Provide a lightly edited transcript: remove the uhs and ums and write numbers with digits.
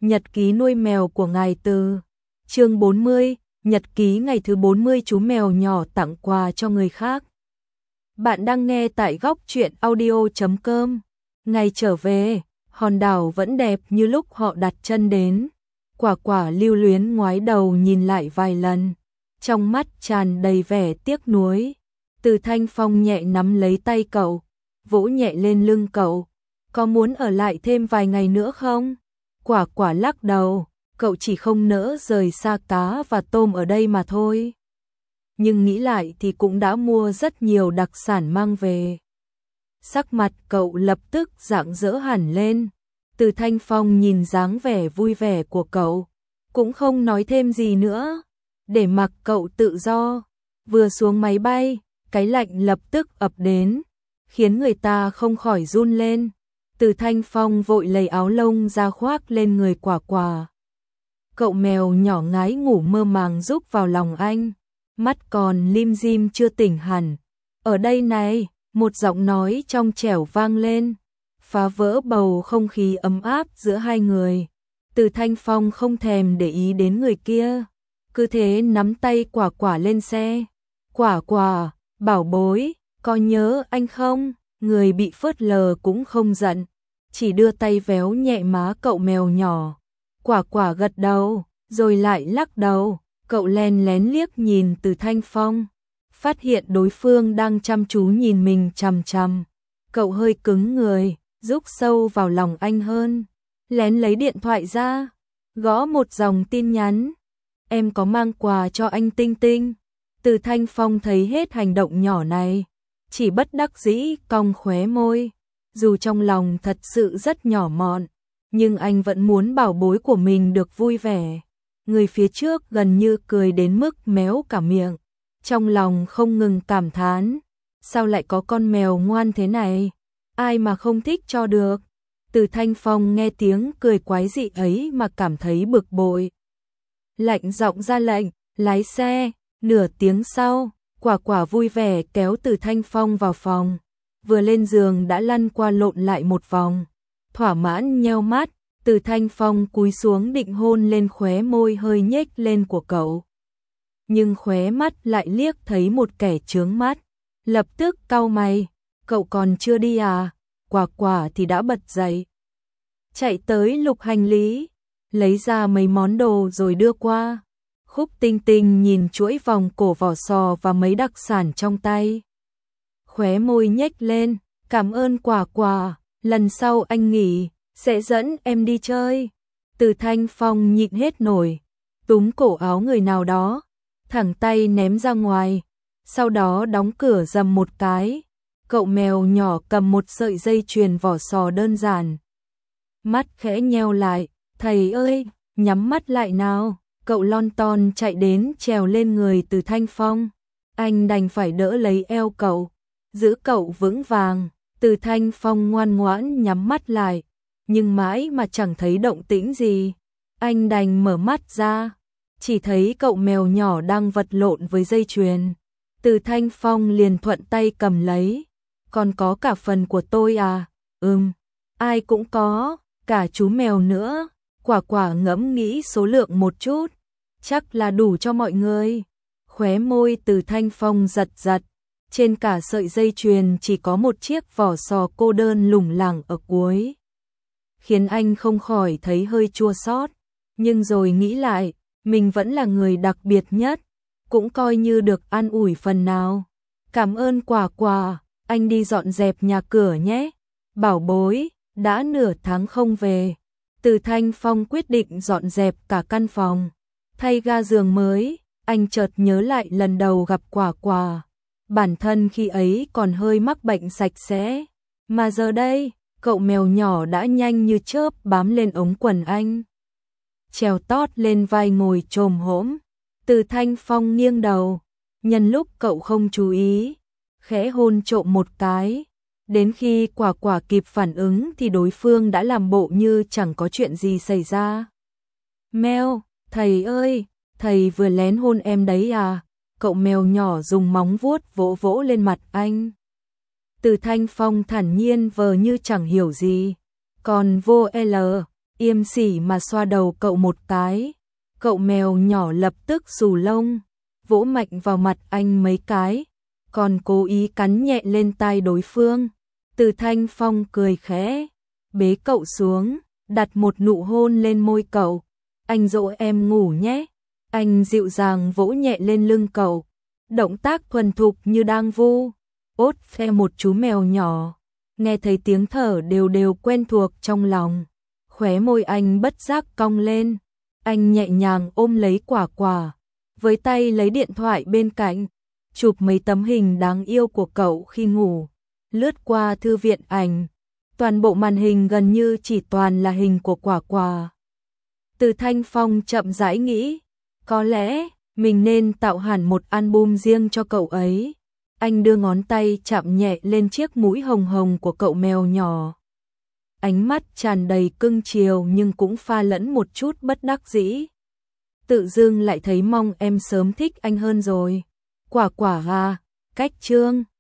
Nhật ký nuôi mèo của ngài Từ. Chương 40, nhật ký ngày thứ 40 chú mèo nhỏ tặng quà cho người khác. Bạn đang nghe tại góc truyện audio.com. Ngày trở về, hòn đảo vẫn đẹp như lúc họ đặt chân đến. Quả quả lưu luyến ngoái đầu nhìn lại vài lần, trong mắt tràn đầy vẻ tiếc nuối. Từ Thanh Phong nhẹ nắm lấy tay cậu, vỗ nhẹ lên lưng cậu. Có muốn ở lại thêm vài ngày nữa không? Quả quả lắc đầu, cậu chỉ không nỡ rời xa cá và tôm ở đây mà thôi. Nhưng nghĩ lại thì cũng đã mua rất nhiều đặc sản mang về. Sắc mặt cậu lập tức rạng rỡ hẳn lên. Từ Thanh Phong nhìn dáng vẻ vui vẻ của cậu, cũng không nói thêm gì nữa, để mặc cậu tự do. Vừa xuống máy bay, cái lạnh lập tức ập đến, khiến người ta không khỏi run lên. Từ Thanh Phong vội lấy áo lông ra khoác lên người quả quả. Cậu mèo nhỏ ngái ngủ mơ màng rúc vào lòng anh, mắt còn lim dim chưa tỉnh hẳn. Ở đây này, một giọng nói trong trẻo vang lên, phá vỡ bầu không khí ấm áp giữa hai người. Từ Thanh Phong không thèm để ý đến người kia, cứ thế nắm tay quả quả lên xe. Quả quả, bảo bối, có nhớ anh không? Người bị phớt lờ cũng không giận, chỉ đưa tay véo nhẹ má cậu mèo nhỏ. Quả quả gật đầu, rồi lại lắc đầu. Cậu len lén liếc nhìn Từ Thanh Phong, phát hiện đối phương đang chăm chú nhìn mình chằm chằm. Cậu hơi cứng người, rúc sâu vào lòng anh hơn, lén lấy điện thoại ra, gõ một dòng tin nhắn. Em có mang quà cho anh Tinh Tinh. Từ Thanh Phong thấy hết hành động nhỏ này, chỉ bất đắc dĩ cong khóe môi. Dù trong lòng thật sự rất nhỏ mọn, nhưng anh vẫn muốn bảo bối của mình được vui vẻ. Người phía trước gần như cười đến mức méo cả miệng, trong lòng không ngừng cảm thán, sao lại có con mèo ngoan thế này, ai mà không thích cho được. Từ Thanh Phong nghe tiếng cười quái dị ấy mà cảm thấy bực bội. Lạnh giọng ra lệnh, lái xe. Nửa tiếng sau, quả quả vui vẻ kéo Từ Thanh Phong vào phòng. Vừa lên giường đã lăn qua lộn lại một vòng, thỏa mãn nheo mắt. Từ Thanh Phong cúi xuống định hôn lên khóe môi hơi nhếch lên của cậu, nhưng khóe mắt lại liếc thấy một kẻ chướng mắt, lập tức cau mày. Cậu còn chưa đi à? Quả quả thì đã bật dậy, chạy tới lục hành lý, lấy ra mấy món đồ rồi đưa qua. Khúc Tinh Tinh nhìn chuỗi vòng cổ vỏ sò và mấy đặc sản trong tay, khóe môi nhếch lên. Cảm ơn quả quả, lần sau anh nghỉ sẽ dẫn em đi chơi. Từ Thanh Phong nhịn hết nổi, túm cổ áo người nào đó, thẳng tay ném ra ngoài, sau đó đóng cửa rầm một cái. Cậu mèo nhỏ cầm một sợi dây chuyền vỏ sò đơn giản, mắt khẽ nheo lại. Thầy ơi, nhắm mắt lại nào. Cậu lon ton chạy đến trèo lên người Từ Thanh Phong, anh đành phải đỡ lấy eo cậu, giữ cậu vững vàng. Từ Thanh Phong ngoan ngoãn nhắm mắt lại, nhưng mãi mà chẳng thấy động tĩnh gì. Anh đành mở mắt ra, chỉ thấy cậu mèo nhỏ đang vật lộn với dây chuyền. Từ Thanh Phong liền thuận tay cầm lấy. Còn có cả phần của tôi à? Ai cũng có, cả chú mèo nữa. Quả quả ngẫm nghĩ số lượng một chút, chắc là đủ cho mọi người. Khóe môi Từ Thanh Phong giật giật, trên cả sợi dây chuyền chỉ có một chiếc vỏ sò cô đơn lủng lẳng ở cuối, khiến anh không khỏi thấy hơi chua xót. Nhưng rồi nghĩ lại, mình vẫn là người đặc biệt nhất, cũng coi như được an ủi phần nào. Cảm ơn quả quả, anh đi dọn dẹp nhà cửa nhé. Bảo bối, đã nửa tháng không về. Từ Thanh Phong quyết định dọn dẹp cả căn phòng, thay ga giường mới. Anh chợt nhớ lại lần đầu gặp quả quả, bản thân khi ấy còn hơi mắc bệnh sạch sẽ, mà giờ đây, cậu mèo nhỏ đã nhanh như chớp bám lên ống quần anh, trèo tót lên vai ngồi chồm hổm. Từ Thanh Phong nghiêng đầu, nhân lúc cậu không chú ý, khẽ hôn trộm một cái. Đến khi quả quả kịp phản ứng thì đối phương đã làm bộ như chẳng có chuyện gì xảy ra. Mèo, thầy ơi, thầy vừa lén hôn em đấy à? Cậu mèo nhỏ dùng móng vuốt vỗ vỗ lên mặt anh. Từ Thanh Phong thản nhiên vờ như chẳng hiểu gì. Còn vô Yêm sỉ mà xoa đầu cậu một cái. Cậu mèo nhỏ lập tức xù lông, vỗ mạnh vào mặt anh mấy cái, còn cố ý cắn nhẹ lên tai đối phương. Từ Thanh Phong cười khẽ, bế cậu xuống, đặt một nụ hôn lên môi cậu. Anh dỗ em ngủ nhé. Anh dịu dàng vỗ nhẹ lên lưng cậu, động tác thuần thục như đang vu ốt ve một chú mèo nhỏ. Nghe thấy tiếng thở đều đều quen thuộc trong lòng, khóe môi anh bất giác cong lên. Anh nhẹ nhàng ôm lấy Quả Quả, với tay lấy điện thoại bên cạnh, chụp mấy tấm hình đáng yêu của cậu khi ngủ, lướt qua thư viện ảnh. Toàn bộ màn hình gần như chỉ toàn là hình của Quả Quả. Từ Thanh Phong chậm rãi nghĩ, có lẽ mình nên tạo hẳn một album riêng cho cậu ấy. Anh đưa ngón tay chạm nhẹ lên chiếc mũi hồng hồng của cậu mèo nhỏ. Ánh mắt tràn đầy cưng chiều nhưng cũng pha lẫn một chút bất đắc dĩ. Tự dưng lại thấy mong em sớm thích anh hơn rồi. Quả Quả à, cách chương